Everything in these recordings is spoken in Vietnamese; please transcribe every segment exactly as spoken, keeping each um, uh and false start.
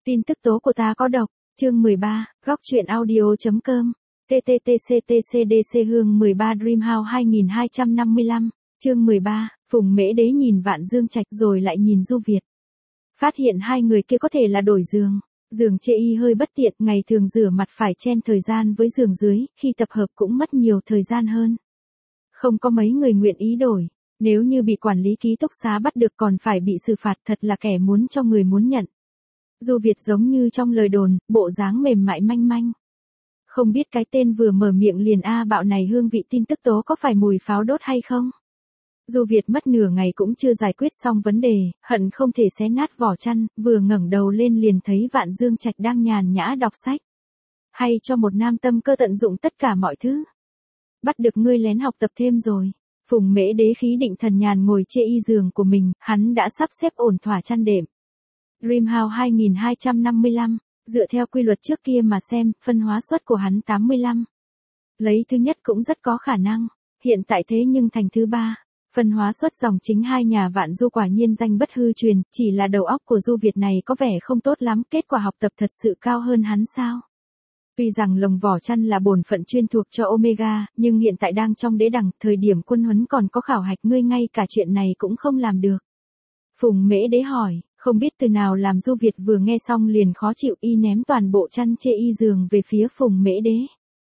Tin tức tố của ta có độc, chương mười ba, góc truyện audio.com, tê tê tê xê tê xê đê xê Hương mười ba Dreamhouse hai nghìn hai trăm năm mươi lăm, chương mười ba, Phùng Mễ Đế nhìn Vạn Dương Trạch rồi lại nhìn Du Việt. Phát hiện hai người kia có thể là đổi giường. Giường chê y hơi bất tiện, ngày thường rửa mặt phải chen thời gian với giường dưới, khi tập hợp cũng mất nhiều thời gian hơn. Không có mấy người nguyện ý đổi, nếu như bị quản lý ký túc xá bắt được còn phải bị xử phạt, thật là kẻ muốn cho người muốn nhận. Du Việt giống như trong lời đồn, bộ dáng mềm mại manh manh. Không biết cái tên vừa mở miệng liền a bạo này hương vị tin tức tố có phải mùi pháo đốt hay không? Du Việt mất nửa ngày cũng chưa giải quyết xong vấn đề, hận không thể xé nát vỏ chăn, vừa ngẩng đầu lên liền thấy Vạn Dương Trạch đang nhàn nhã đọc sách. Hay cho một nam tâm cơ tận dụng tất cả mọi thứ. Bắt được ngươi lén học tập thêm rồi. Phùng Mễ Đế khí định thần nhàn ngồi chê y giường của mình, hắn đã sắp xếp ổn thỏa chăn đệm. Dreamhouse hai nghìn hai trăm năm mươi lăm, dựa theo quy luật trước kia mà xem, phân hóa suất của hắn tám mươi lăm. Lấy thứ nhất cũng rất có khả năng, hiện tại thế nhưng thành thứ ba. Phân hóa suất dòng chính hai nhà Vạn Du quả nhiên danh bất hư truyền, chỉ là đầu óc của Du Việt này có vẻ không tốt lắm, kết quả học tập thật sự cao hơn hắn sao? Tuy rằng lồng vỏ chăn là bổn phận chuyên thuộc cho Omega, nhưng hiện tại đang trong đế đẳng, thời điểm quân huấn còn có khảo hạch, ngươi ngay cả chuyện này cũng không làm được. Phùng Mễ Đế hỏi, không biết từ nào làm Du Việt vừa nghe xong liền khó chịu, y ném toàn bộ chăn chê y giường về phía Phùng Mễ Đế.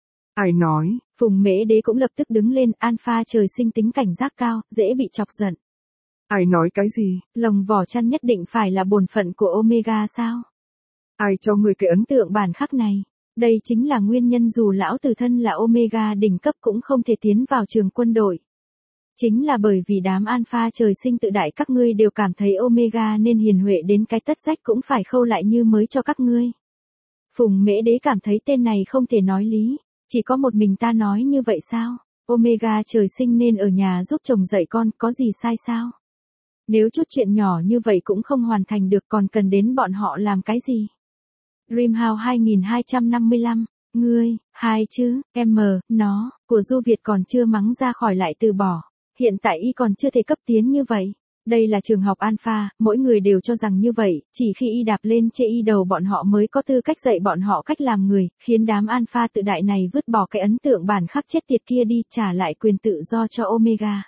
Ai nói? Phùng Mễ Đế cũng lập tức đứng lên, alpha trời sinh tính cảnh giác cao, dễ bị chọc giận. Ai nói cái gì? Lồng vỏ chăn nhất định phải là bổn phận của Omega sao? Ai cho người cái ấn tượng bản khắc này? Đây chính là nguyên nhân dù lão từ thân là Omega đỉnh cấp cũng không thể tiến vào trường quân đội. Chính là bởi vì đám alpha trời sinh tự đại các ngươi đều cảm thấy Omega nên hiền huệ đến cái tất rách cũng phải khâu lại như mới cho các ngươi. Phùng Mễ Đế cảm thấy tên này không thể nói lý. Chỉ có một mình ta nói như vậy sao? Omega trời sinh nên ở nhà giúp chồng dạy con, có gì sai sao? Nếu chút chuyện nhỏ như vậy cũng không hoàn thành được còn cần đến bọn họ làm cái gì? Dreamhouse hai nghìn hai trăm năm mươi lăm, ngươi, hai chữ, M, nó, của Du Việt còn chưa mắng ra khỏi lại từ bỏ. Hiện tại y còn chưa thể cấp tiến như vậy. Đây là trường học alpha, mỗi người đều cho rằng như vậy, chỉ khi y đạp lên chê y đầu bọn họ mới có tư cách dạy bọn họ cách làm người, khiến đám alpha tự đại này vứt bỏ cái ấn tượng bản khắc chết tiệt kia đi, trả lại quyền tự do cho Omega.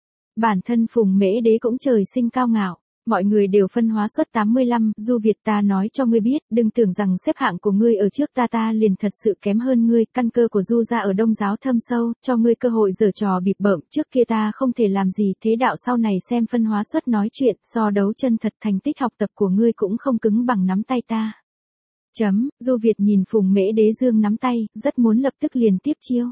Bản thân Phùng Mễ Đế cũng trời sinh cao ngạo, mọi người đều phân hóa suất tám mươi lăm, Du Việt ta nói cho ngươi biết, đừng tưởng rằng xếp hạng của ngươi ở trước ta ta liền thật sự kém hơn ngươi, căn cơ của Du gia ở Đông giáo thâm sâu, cho ngươi cơ hội giở trò bịp bợm, trước kia ta không thể làm gì, thế đạo sau này xem phân hóa suất nói chuyện, so đấu chân thật, thành tích học tập của ngươi cũng không cứng bằng nắm tay ta. Chấm, Du Việt nhìn Phùng Mễ Đế dương nắm tay, rất muốn lập tức liền tiếp chiêu.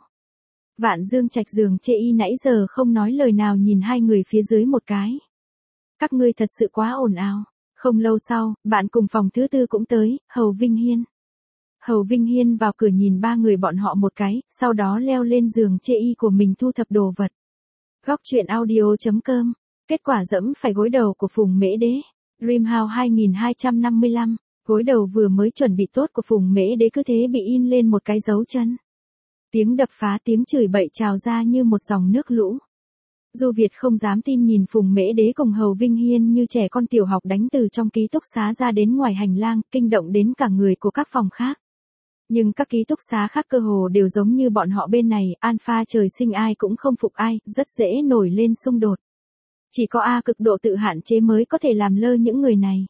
Vạn Dương Trạch giường chê y nãy giờ không nói lời nào nhìn hai người phía dưới một cái. Các ngươi thật sự quá ồn ào. Không lâu sau, bạn cùng phòng thứ tư cũng tới, Hầu Vinh Hiên. Hầu Vinh Hiên vào cửa nhìn ba người bọn họ một cái, sau đó leo lên giường chê y của mình thu thập đồ vật. Góc truyện audio.com, kết quả dẫm phải gối đầu của Phùng Mễ Đế. Dreamhouse hai nghìn hai trăm năm mươi lăm, gối đầu vừa mới chuẩn bị tốt của Phùng Mễ Đế cứ thế bị in lên một cái dấu chân. Tiếng đập phá, tiếng chửi bậy trào ra như một dòng nước lũ. Du Việt không dám tin nhìn Phùng Mễ Đế cùng Hầu Vinh Hiên như trẻ con tiểu học đánh từ trong ký túc xá ra đến ngoài hành lang, kinh động đến cả người của các phòng khác. Nhưng các ký túc xá khác cơ hồ đều giống như bọn họ bên này, alpha trời sinh ai cũng không phục ai, rất dễ nổi lên xung đột. Chỉ có A cực độ tự hạn chế mới có thể làm lơ những người này.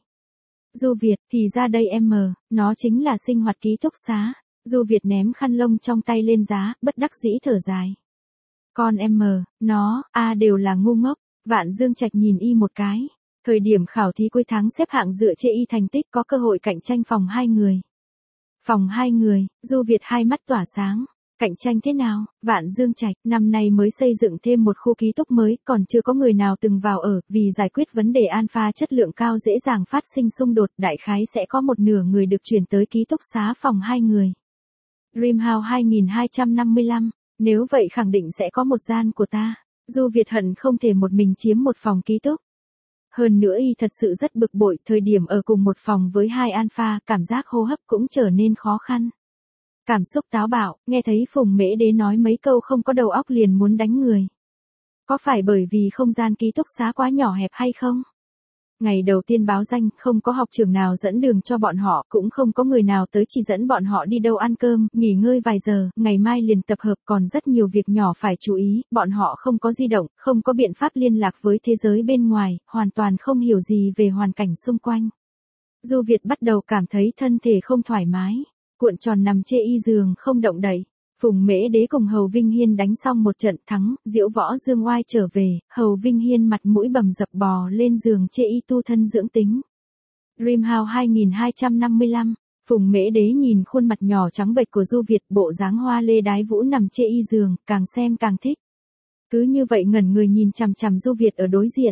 Du Việt, thì ra đây em mờ, nó chính là sinh hoạt ký túc xá. Du Việt ném khăn lông trong tay lên giá, bất đắc dĩ thở dài. Con em mờ, nó, A đều là ngu ngốc. Vạn Dương Trạch nhìn y một cái. Thời điểm khảo thí cuối tháng xếp hạng dựa trên y thành tích có cơ hội cạnh tranh phòng hai người. Phòng hai người, Du Việt hai mắt tỏa sáng. Cạnh tranh thế nào? Vạn Dương Trạch, năm nay mới xây dựng thêm một khu ký túc mới, còn chưa có người nào từng vào ở, vì giải quyết vấn đề alpha chất lượng cao dễ dàng phát sinh xung đột, đại khái sẽ có một nửa người được chuyển tới ký túc xá phòng hai người. Dreamhouse hai nghìn hai trăm năm mươi lăm, nếu vậy khẳng định sẽ có một gian của ta. Du Việt hận không thể một mình chiếm một phòng ký túc. Hơn nữa y thật sự rất bực bội, thời điểm ở cùng một phòng với hai alpha, cảm giác hô hấp cũng trở nên khó khăn. Cảm xúc táo bạo, nghe thấy Phùng Mễ Đế nói mấy câu không có đầu óc liền muốn đánh người. Có phải bởi vì không gian ký túc xá quá nhỏ hẹp hay không? Ngày đầu tiên báo danh, không có học trường nào dẫn đường cho bọn họ, cũng không có người nào tới chỉ dẫn bọn họ đi đâu ăn cơm, nghỉ ngơi vài giờ, ngày mai liền tập hợp, còn rất nhiều việc nhỏ phải chú ý, bọn họ không có di động, không có biện pháp liên lạc với thế giới bên ngoài, hoàn toàn không hiểu gì về hoàn cảnh xung quanh. Du Việt bắt đầu cảm thấy thân thể không thoải mái, cuộn tròn nằm chê y giường không động đậy. Phùng Mễ Đế cùng Hầu Vinh Hiên đánh xong một trận thắng, diễu võ dương oai trở về, Hầu Vinh Hiên mặt mũi bầm dập bò lên giường chê y tu thân dưỡng tính. Dreamhouse hai hai năm lăm, Phùng Mễ Đế nhìn khuôn mặt nhỏ trắng bệch của Du Việt, bộ dáng hoa lê đái vũ nằm chê y giường, càng xem càng thích. Cứ như vậy ngẩn người nhìn chằm chằm Du Việt ở đối diện.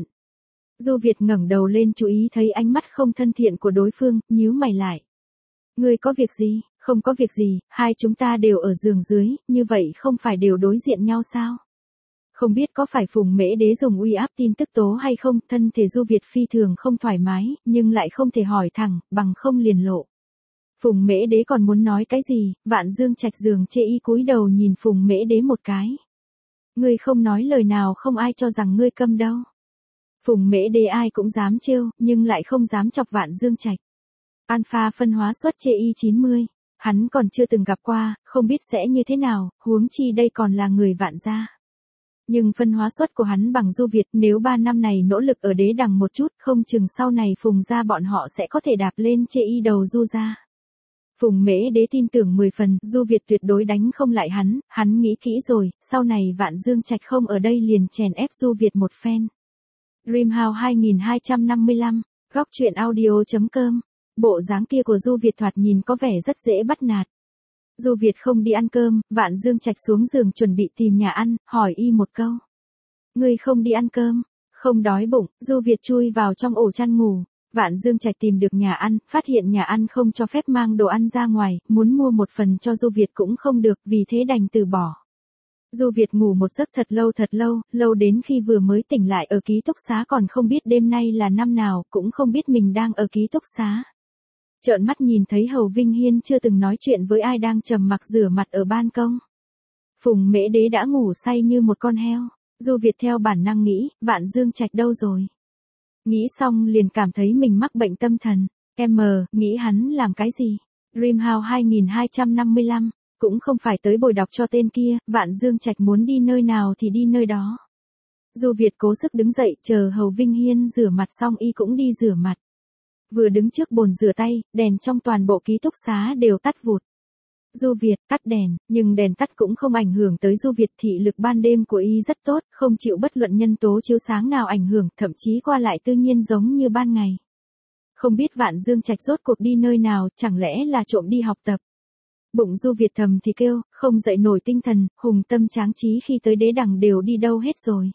Du Việt ngẩng đầu lên chú ý thấy ánh mắt không thân thiện của đối phương, nhíu mày lại. Ngươi có việc gì? Không có việc gì, hai chúng ta đều ở giường dưới, như vậy không phải đều đối diện nhau sao? Không biết có phải Phùng Mễ Đế dùng uy áp tin tức tố hay không, thân thể Du Việt phi thường không thoải mái, nhưng lại không thể hỏi thẳng, bằng không liền lộ. Phùng Mễ Đế còn muốn nói cái gì, Vạn Dương Trạch giường chê y cúi đầu nhìn Phùng Mễ Đế một cái. Ngươi không nói lời nào không ai cho rằng ngươi câm đâu. Phùng Mễ Đế ai cũng dám trêu, nhưng lại không dám chọc Vạn Dương Trạch. Alpha phân hóa xuất chê y chín mươi. Hắn còn chưa từng gặp qua, không biết sẽ như thế nào, huống chi đây còn là người Vạn gia. Nhưng phân hóa suất của hắn bằng Du Việt, nếu ba năm này nỗ lực ở đế đằng một chút, không chừng sau này Phùng gia bọn họ sẽ có thể đạp lên chê y đầu Du gia. Phùng Mễ Đế tin tưởng mười phần, Du Việt tuyệt đối đánh không lại hắn, hắn nghĩ kỹ rồi, sau này Vạn Dương Trạch không ở đây liền chèn ép Du Việt một phen. Dreamhouse hai hai năm lăm, góc truyện audio chấm com. Bộ dáng kia của Du Việt thoạt nhìn có vẻ rất dễ bắt nạt. Du Việt không đi ăn cơm, Vạn Dương Trạch xuống giường chuẩn bị tìm nhà ăn, hỏi y một câu. Ngươi không đi ăn cơm, không đói bụng, Du Việt chui vào trong ổ chăn ngủ. Vạn Dương Trạch tìm được nhà ăn, phát hiện nhà ăn không cho phép mang đồ ăn ra ngoài, muốn mua một phần cho Du Việt cũng không được, vì thế đành từ bỏ. Du Việt ngủ một giấc thật lâu thật lâu, lâu đến khi vừa mới tỉnh lại ở ký túc xá còn không biết đêm nay là năm nào, cũng không biết mình đang ở ký túc xá. Trợn mắt nhìn thấy Hầu Vinh Hiên chưa từng nói chuyện với ai đang trầm mặc rửa mặt ở ban công. Phùng Mễ Đế đã ngủ say như một con heo, Du Việt theo bản năng nghĩ, Vạn Dương Trạch đâu rồi? Nghĩ xong liền cảm thấy mình mắc bệnh tâm thần, em mờ, nghĩ hắn làm cái gì? Dreamhouse hai hai năm lăm, cũng không phải tới bồi đọc cho tên kia, Vạn Dương Trạch muốn đi nơi nào thì đi nơi đó. Du Việt cố sức đứng dậy, chờ Hầu Vinh Hiên rửa mặt xong y cũng đi rửa mặt. Vừa đứng trước bồn rửa tay, đèn trong toàn bộ ký túc xá đều tắt vụt. Du Việt tắt đèn, nhưng đèn tắt cũng không ảnh hưởng tới Du Việt, thị lực ban đêm của y rất tốt, không chịu bất luận nhân tố chiếu sáng nào ảnh hưởng, thậm chí qua lại tự nhiên giống như ban ngày. Không biết Vạn Dương Trạch rốt cuộc đi nơi nào, chẳng lẽ là trộm đi học tập. Bụng Du Việt thầm thì kêu, không dậy nổi tinh thần, hùng tâm tráng trí khi tới đế đằng đều đi đâu hết rồi.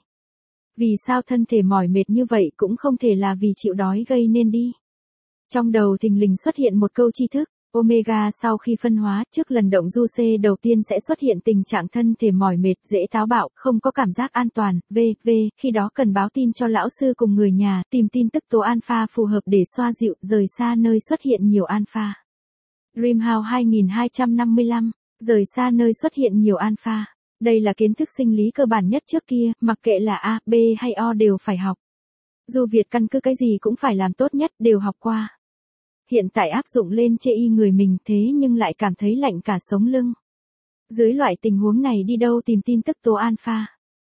Vì sao thân thể mỏi mệt như vậy cũng không thể là vì chịu đói gây nên đi. Trong đầu thình lình xuất hiện một câu tri thức, Omega sau khi phân hóa, trước lần động du C đầu tiên sẽ xuất hiện tình trạng thân thể mỏi mệt, dễ táo bạo, không có cảm giác an toàn, vân vân khi đó cần báo tin cho lão sư cùng người nhà, tìm tin tức tố alpha phù hợp để xoa dịu, rời xa nơi xuất hiện nhiều alpha. Dreamhouse hai hai năm lăm, rời xa nơi xuất hiện nhiều alpha. Đây là kiến thức sinh lý cơ bản nhất trước kia, mặc kệ là A, B hay O đều phải học. Du Việt căn cứ cái gì cũng phải làm tốt nhất, đều học qua. Hiện tại áp dụng lên chê y người mình thế nhưng lại cảm thấy lạnh cả sống lưng. Dưới loại tình huống này đi đâu tìm tin tức tố alpha?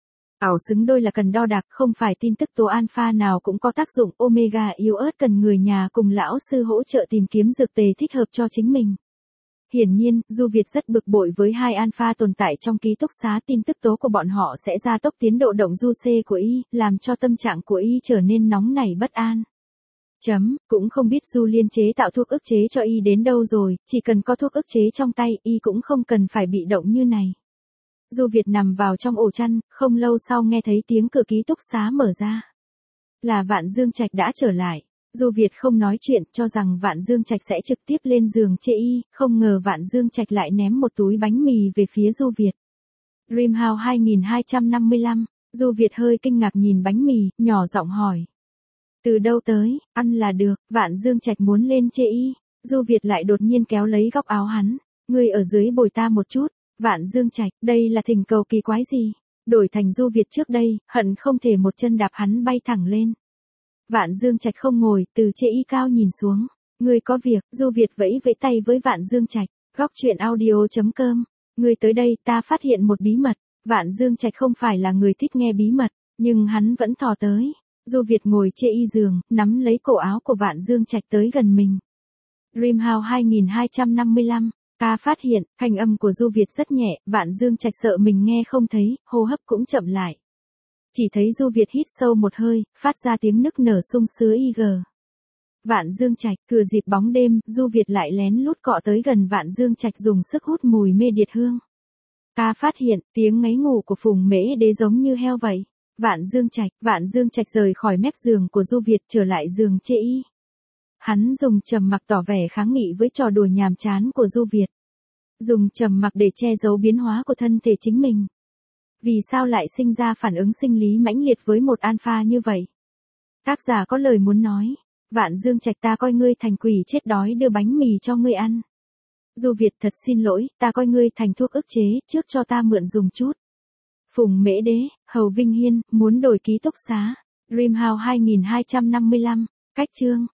Ảo xứng đôi là cần đo đạc, không phải tin tức tố alpha nào cũng có tác dụng, omega yếu ớt cần người nhà cùng lão sư hỗ trợ tìm kiếm dược tề thích hợp cho chính mình. Hiển nhiên, Du Việt rất bực bội với hai alpha tồn tại trong ký túc xá, tin tức tố của bọn họ sẽ gia tốc tiến độ động du C của y, làm cho tâm trạng của y trở nên nóng nảy bất an. Chấm, cũng không biết Du Liên chế tạo thuốc ức chế cho y đến đâu rồi, chỉ cần có thuốc ức chế trong tay, y cũng không cần phải bị động như này. Du Việt nằm vào trong ổ chăn, không lâu sau nghe thấy tiếng cửa ký túc xá mở ra. Là Vạn Dương Trạch đã trở lại. Du Việt không nói chuyện, cho rằng Vạn Dương Trạch sẽ trực tiếp lên giường chê y, không ngờ Vạn Dương Trạch lại ném một túi bánh mì về phía Du Việt. Dreamhouse hai hai năm lăm, Du Việt hơi kinh ngạc nhìn bánh mì, nhỏ giọng hỏi. Từ đâu tới, ăn là được, Vạn Dương Trạch muốn lên chê y. Du Việt lại đột nhiên kéo lấy góc áo hắn. Ngươi ở dưới bồi ta một chút. Vạn Dương Trạch, đây là thỉnh cầu kỳ quái gì? Đổi thành Du Việt trước đây, hận không thể một chân đạp hắn bay thẳng lên. Vạn Dương Trạch không ngồi, từ trên y cao nhìn xuống. Ngươi có việc, Du Việt vẫy vẫy tay với Vạn Dương Trạch. Góc truyện audio chấm com. Ngươi tới đây, ta phát hiện một bí mật. Vạn Dương Trạch không phải là người thích nghe bí mật, nhưng hắn vẫn thò tới. Du Việt ngồi trên y giường, nắm lấy cổ áo của Vạn Dương Trạch tới gần mình. Dream House hai nghìn hai trăm năm mươi lăm. Ta phát hiện, thanh âm của Du Việt rất nhẹ, Vạn Dương Trạch sợ mình nghe không thấy, hô hấp cũng chậm lại. Chỉ thấy Du Việt hít sâu một hơi, phát ra tiếng nức nở sung sứa y gờ. Vạn Dương Trạch, thừa dịp bóng đêm, Du Việt lại lén lút cọ tới gần Vạn Dương Trạch dùng sức hút mùi mê điệt hương. Ta phát hiện, tiếng ngáy ngủ của Phùng Mễ Đế giống như heo vậy. Vạn Dương Trạch, Vạn Dương Trạch rời khỏi mép giường của Du Việt trở lại giường chê y. Hắn dùng trầm mặc tỏ vẻ kháng nghị với trò đùa nhàm chán của Du Việt. Dùng trầm mặc để che giấu biến hóa của thân thể chính mình. Vì sao lại sinh ra phản ứng sinh lý mãnh liệt với một alpha như vậy? Tác giả có lời muốn nói. Vạn Dương Trạch, ta coi ngươi thành quỷ chết đói đưa bánh mì cho ngươi ăn. Du Việt, thật xin lỗi, ta coi ngươi thành thuốc ức chế, trước cho ta mượn dùng chút. Phùng Mễ Đế, Hầu Vinh Hiên, muốn đổi ký túc xá. Dream House hai nghìn hai trăm năm mươi lăm. Cách chương.